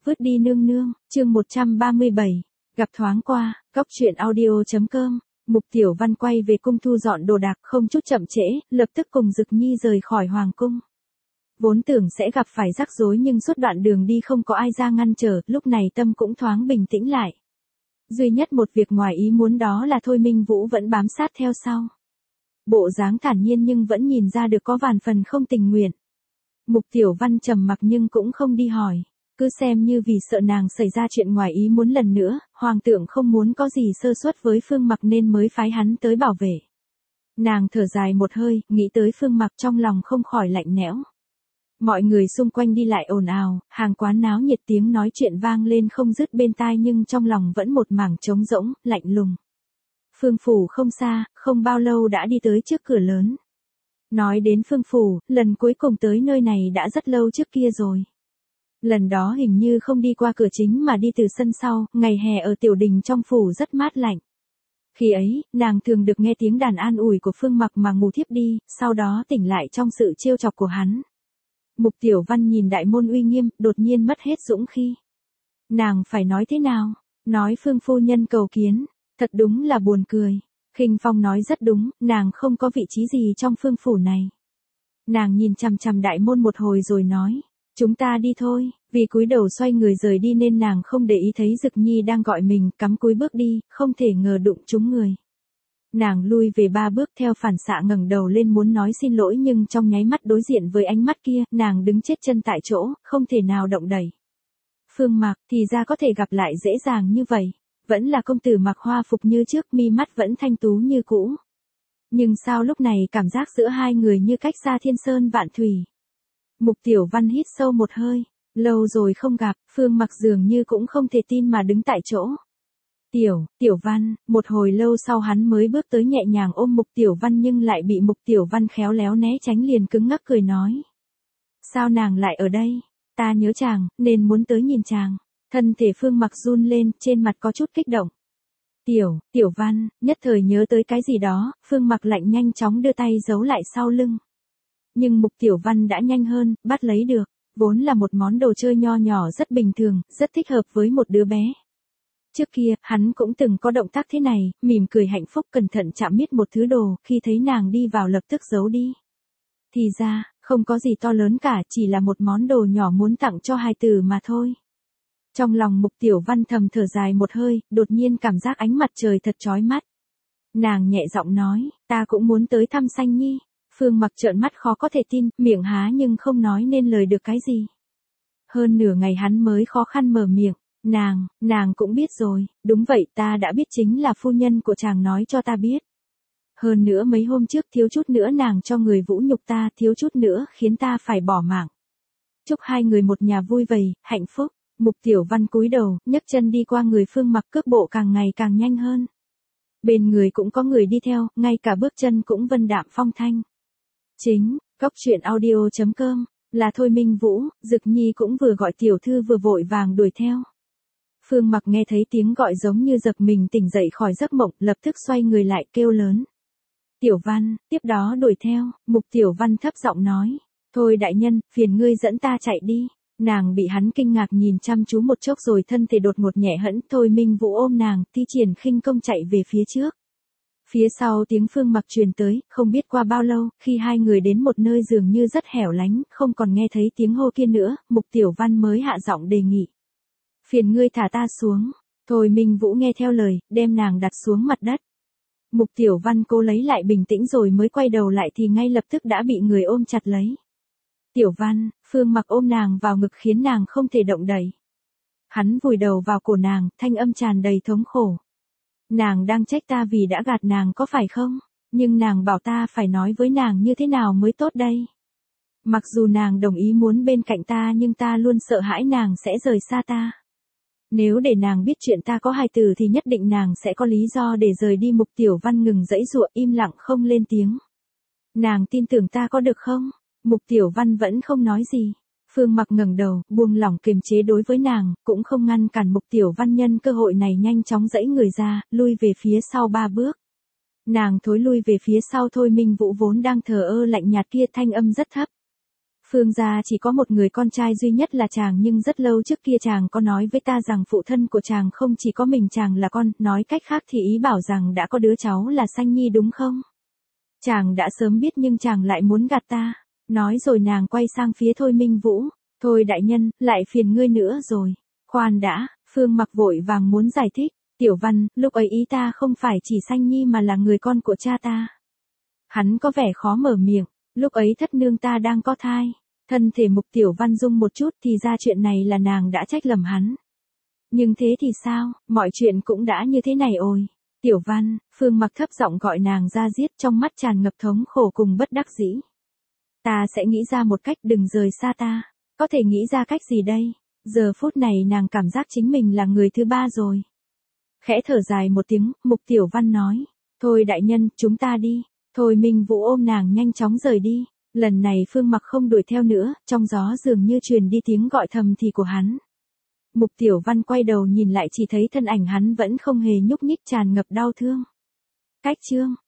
vứt đi nương nương, chương 137, gặp thoáng qua, góc truyện audio.com. Mục Tiểu Văn quay về cung thu dọn đồ đạc không chút chậm trễ, lập tức cùng Dực Nhi rời khỏi hoàng cung. Vốn tưởng sẽ gặp phải rắc rối nhưng suốt đoạn đường đi không có ai ra ngăn trở, lúc này tâm cũng thoáng bình tĩnh lại. Duy nhất một việc ngoài ý muốn đó là Thôi Minh Vũ vẫn bám sát theo sau. Bộ dáng thản nhiên nhưng vẫn nhìn ra được có vài phần không tình nguyện. Mục Tiểu Văn trầm mặc nhưng cũng không đi hỏi. Cứ xem như vì sợ nàng xảy ra chuyện ngoài ý muốn lần nữa, hoàng thượng không muốn có gì sơ suất với Phương Mặc nên mới phái hắn tới bảo vệ. Nàng thở dài một hơi, nghĩ tới Phương Mặc trong lòng không khỏi lạnh lẽo. Mọi người xung quanh đi lại ồn ào, hàng quán náo nhiệt tiếng nói chuyện vang lên không dứt bên tai nhưng trong lòng vẫn một mảng trống rỗng, lạnh lùng. Phương phủ không xa, không bao lâu đã đi tới trước cửa lớn. Nói đến Phương phủ, lần cuối cùng tới nơi này đã rất lâu trước kia rồi. Lần đó hình như không đi qua cửa chính mà đi từ sân sau, ngày hè ở tiểu đình trong phủ rất mát lạnh. Khi ấy, nàng thường được nghe tiếng đàn an ủi của Phương Mặc mà ngủ thiếp đi, sau đó tỉnh lại trong sự trêu chọc của hắn. Mục Tiểu Văn nhìn đại môn uy nghiêm, đột nhiên mất hết dũng khí. Nàng phải nói thế nào? Nói Phương phu nhân cầu kiến, thật đúng là buồn cười. Khinh Phong nói rất đúng, nàng không có vị trí gì trong Phương phủ này. Nàng nhìn chằm chằm đại môn một hồi rồi nói. Chúng ta đi thôi, vì cúi đầu xoay người rời đi nên nàng không để ý thấy Dực Nhi đang gọi mình, cắm cúi bước đi, không thể ngờ đụng trúng người. Nàng lui về 3 bước theo phản xạ ngẩng đầu lên muốn nói xin lỗi nhưng trong nháy mắt đối diện với ánh mắt kia, nàng đứng chết chân tại chỗ, không thể nào động đậy. Phương Mặc thì ra có thể gặp lại dễ dàng như vậy, vẫn là công tử mặc hoa phục như trước, mi mắt vẫn thanh tú như cũ. Nhưng sao lúc này cảm giác giữa hai người như cách xa thiên sơn vạn thủy. Mục Tiểu Văn hít sâu một hơi, lâu rồi không gặp, Phương Mặc dường như cũng không thể tin mà đứng tại chỗ. Tiểu Văn, một hồi lâu sau hắn mới bước tới nhẹ nhàng ôm Mục Tiểu Văn nhưng lại bị Mục Tiểu Văn khéo léo né tránh liền cứng ngắc cười nói. Sao nàng lại ở đây? Ta nhớ chàng, nên muốn tới nhìn chàng. Thân thể Phương Mặc run lên, trên mặt có chút kích động. Tiểu Văn, nhất thời nhớ tới cái gì đó, Phương Mặc lạnh nhanh chóng đưa tay giấu lại sau lưng. Nhưng Mục Tiểu Văn đã nhanh hơn, bắt lấy được, vốn là một món đồ chơi nho nhỏ rất bình thường, rất thích hợp với một đứa bé. Trước kia, hắn cũng từng có động tác thế này, mỉm cười hạnh phúc cẩn thận chạm miết một thứ đồ, khi thấy nàng đi vào lập tức giấu đi. Thì ra, không có gì to lớn cả, chỉ là một món đồ nhỏ muốn tặng cho hài tử mà thôi. Trong lòng Mục Tiểu Văn thầm thở dài một hơi, đột nhiên cảm giác ánh mặt trời thật chói mắt. Nàng nhẹ giọng nói, ta cũng muốn tới thăm Sanh Nhi. Phương Mặc trợn mắt khó có thể tin, miệng há nhưng không nói nên lời được cái gì. Hơn nửa ngày hắn mới khó khăn mở miệng, nàng cũng biết rồi, đúng vậy ta đã biết chính là phu nhân của chàng nói cho ta biết. Hơn nữa mấy hôm trước thiếu chút nữa nàng cho người vũ nhục ta, thiếu chút nữa khiến ta phải bỏ mạng. Chúc hai người một nhà vui vầy, hạnh phúc. Mục Tiểu Văn cúi đầu, nhấc chân đi qua người Phương Mặc, cước bộ càng ngày càng nhanh hơn. Bên người cũng có người đi theo, ngay cả bước chân cũng vân đạm phong thanh. Chính, góc truyện audio.com, là Thôi Minh Vũ, Dực Nhi cũng vừa gọi tiểu thư vừa vội vàng đuổi theo. Phương Mặc nghe thấy tiếng gọi giống như giật mình tỉnh dậy khỏi giấc mộng, lập tức xoay người lại kêu lớn. Tiểu Văn, tiếp đó đuổi theo, Mục Tiểu Văn thấp giọng nói. Thôi đại nhân, phiền ngươi dẫn ta chạy đi. Nàng bị hắn kinh ngạc nhìn chăm chú một chốc rồi thân thể đột ngột nhẹ hẫng, Thôi Minh Vũ ôm nàng, thi triển khinh công chạy về phía trước. Phía sau tiếng Phương Mặc truyền tới, không biết qua bao lâu, khi hai người đến một nơi dường như rất hẻo lánh, không còn nghe thấy tiếng hô kia nữa, Mục Tiểu Văn mới hạ giọng đề nghị. Phiền ngươi thả ta xuống. Thôi Minh Vũ nghe theo lời, đem nàng đặt xuống mặt đất. Mục Tiểu Văn cố lấy lại bình tĩnh rồi mới quay đầu lại thì ngay lập tức đã bị người ôm chặt lấy. Tiểu Văn, Phương Mặc ôm nàng vào ngực khiến nàng không thể động đậy. Hắn vùi đầu vào cổ nàng, thanh âm tràn đầy thống khổ. Nàng đang trách ta vì đã gạt nàng có phải không? Nhưng nàng bảo ta phải nói với nàng như thế nào mới tốt đây? Mặc dù nàng đồng ý muốn bên cạnh ta nhưng ta luôn sợ hãi nàng sẽ rời xa ta. Nếu để nàng biết chuyện ta có hài tử thì nhất định nàng sẽ có lý do để rời đi. Mục Tiểu Văn ngừng giãy giụa im lặng không lên tiếng. Nàng tin tưởng ta có được không? Mục Tiểu Văn vẫn không nói gì. Phương Mặc ngẩng đầu, buông lỏng kiềm chế đối với nàng, cũng không ngăn cản Mục Tiểu Văn nhân cơ hội này nhanh chóng giãy người ra, lui về phía sau 3 bước. Nàng thối lui về phía sau. Thôi Minh Vũ vốn đang thờ ơ lạnh nhạt kia, thanh âm rất thấp. Phương gia chỉ có một người con trai duy nhất là chàng, nhưng rất lâu trước kia chàng có nói với ta rằng phụ thân của chàng không chỉ có mình chàng là con, nói cách khác thì ý bảo rằng đã có đứa cháu là Sanh Nhi đúng không? Chàng đã sớm biết nhưng chàng lại muốn gạt ta. Nói rồi nàng quay sang phía Thôi Minh Vũ. Thôi đại nhân, lại phiền ngươi nữa rồi. Khoan đã, Phương Mặc vội vàng muốn giải thích. Tiểu Văn, lúc ấy ý ta không phải chỉ Sanh Nhi mà là người con của cha ta. Hắn có vẻ khó mở miệng. Lúc ấy thất nương ta đang có thai. Thân thể Mục Tiểu Văn rung một chút, thì ra chuyện này là nàng đã trách lầm hắn. Nhưng thế thì sao, mọi chuyện cũng đã như thế này ôi. Tiểu Văn, Phương Mặc thấp giọng gọi nàng ra giết, trong mắt tràn ngập thống khổ cùng bất đắc dĩ. Ta sẽ nghĩ ra một cách, đừng rời xa ta. Có thể nghĩ ra cách gì đây? Giờ phút này nàng cảm giác chính mình là người thứ ba rồi. Khẽ thở dài một tiếng, Mục Tiểu Văn nói. Thôi đại nhân, chúng ta đi. Thôi Minh Vũ ôm nàng nhanh chóng rời đi. Lần này Phương Mặc không đuổi theo nữa, trong gió dường như truyền đi tiếng gọi thầm thì của hắn. Mục Tiểu Văn quay đầu nhìn lại chỉ thấy thân ảnh hắn vẫn không hề nhúc nhích, tràn ngập đau thương. Cách chương